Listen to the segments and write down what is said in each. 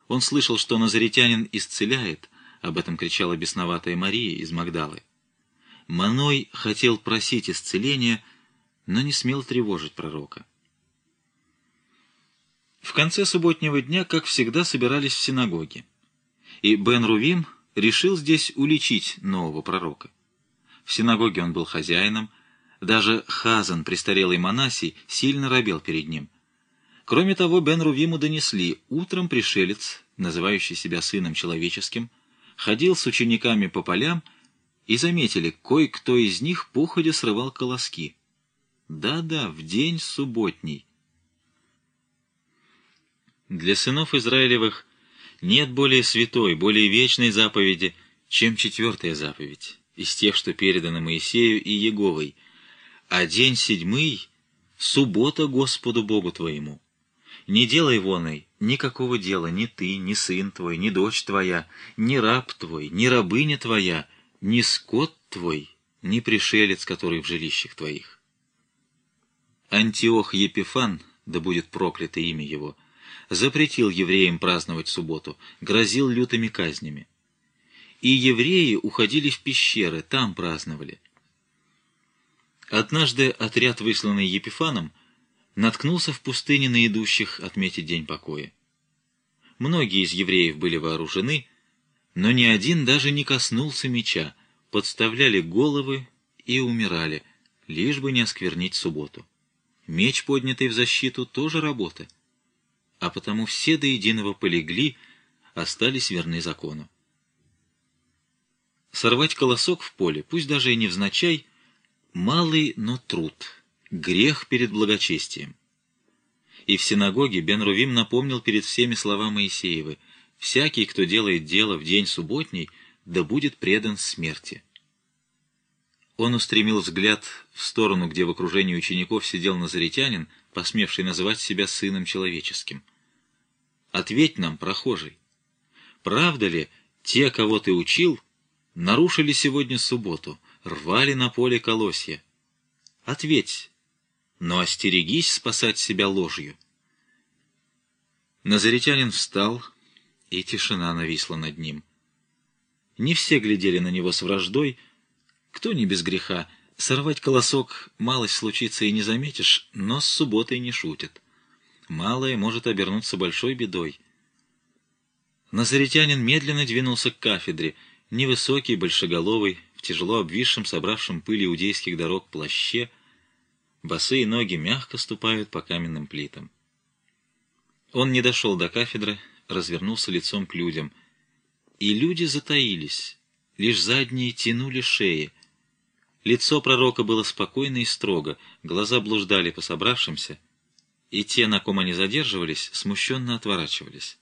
Он слышал, что назаретянин исцеляет, об этом кричала бесноватая Мария из Магдалы. Маной хотел просить исцеления, но не смел тревожить пророка. В конце субботнего дня, как всегда, собирались в синагоге, и Бен-Рувим решил здесь уличить нового пророка. В синагоге он был хозяином, даже Хазан, престарелый Манасий, сильно робел перед ним. Кроме того, Бен-Рувиму донесли: утром пришелец, называющий себя сыном человеческим, ходил с учениками по полям, и заметили, кое-кто из них походя срывал колоски. Да-да, в день субботний. Для сынов Израилевых нет более святой, более вечной заповеди, чем 4-я заповедь, из тех, что переданы Моисею и Еговой. А день 7 — суббота Господу Богу твоему. Не делай воной никакого дела ни ты, ни сын твой, ни дочь твоя, ни раб твой, ни рабыня твоя, ни скот твой, ни пришелец, который в жилищах твоих. Антиох Епифан, да будет проклято имя его, запретил евреям праздновать субботу, грозил лютыми казнями. И евреи уходили в пещеры, там праздновали. Однажды отряд, высланный Епифаном, наткнулся в пустыне на идущих отметить день покоя. Многие из евреев были вооружены, но ни один даже не коснулся меча, подставляли головы и умирали, лишь бы не осквернить субботу. Меч, поднятый в защиту, тоже работа. А потому все до единого полегли, остались верны закону. Сорвать колосок в поле, пусть даже и невзначай, малый, но труд, грех перед благочестием. И в синагоге Бен-Рувим напомнил перед всеми слова Моисеевы: «Всякий, кто делает дело в день субботний, да будет предан смерти». Он устремил взгляд в сторону, где в окружении учеников сидел назаретянин, посмевший называть себя сыном человеческим. «Ответь нам, прохожий, правда ли, те, кого ты учил, нарушили сегодня субботу, рвали на поле колосья? Ответь, но остерегись спасать себя ложью». Назаретянин встал, и тишина нависла над ним. Не все глядели на него с враждой. Кто не без греха? Сорвать колосок малость случится и не заметишь, но с субботой не шутят. Малое может обернуться большой бедой. Назаретянин медленно двинулся к кафедре, невысокий, большеголовый, в тяжело обвисшем, собравшем пыль иудейских дорог плаще. Босые ноги мягко ступают по каменным плитам. Он не дошел до кафедры, развернулся лицом к людям. И люди затаились, лишь задние тянули шеи. Лицо пророка было спокойно и строго, глаза блуждали по собравшимся, и те, на ком они задерживались, смущенно отворачивались.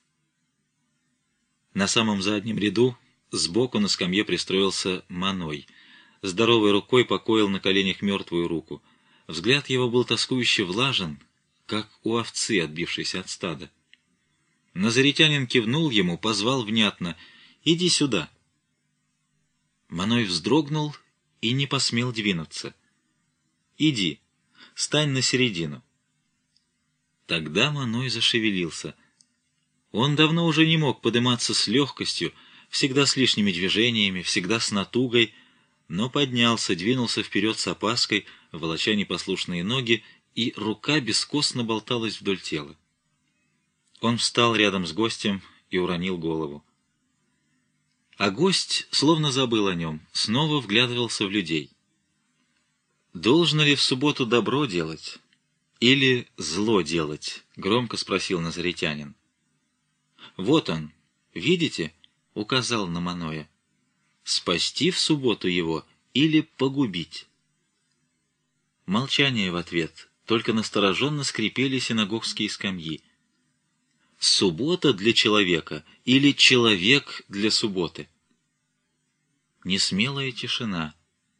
На самом заднем ряду сбоку на скамье пристроился Маной. Здоровой рукой покоил на коленях мертвую руку. Взгляд его был тоскующе влажен, как у овцы, отбившейся от стада. Назаретянин кивнул ему, позвал внятно: «Иди сюда». Маной вздрогнул и не посмел двинуться. «Иди, стань на середину». Тогда Маной зашевелился. Он давно уже не мог подниматься с легкостью, всегда с лишними движениями, всегда с натугой, но поднялся, двинулся вперед с опаской, волоча непослушные ноги, и рука бескостно болталась вдоль тела. Он встал рядом с гостем и уронил голову. А гость словно забыл о нем, снова вглядывался в людей. «Должно ли в субботу добро делать или зло делать?» — громко спросил назаретянин. «Вот он, видите?» — указал на Маноя. «Спасти в субботу его или погубить?» Молчание в ответ, только настороженно скрипели синагогские скамьи. Суббота для человека или человек для субботы? Несмелая тишина.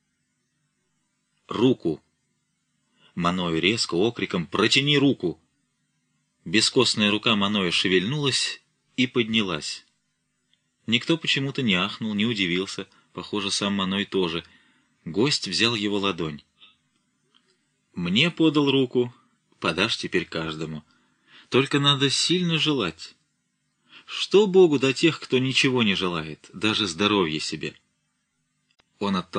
«Руку!» Маной резко, окриком: «Протяни руку!» Бескостная рука Маноя шевельнулась и поднялась. Никто почему-то не ахнул, не удивился, похоже, сам Маной тоже. Гость взял его ладонь. «Мне подал руку, подашь теперь каждому. Только надо сильно желать. Что Богу до тех, кто ничего не желает, даже здоровья себе? Он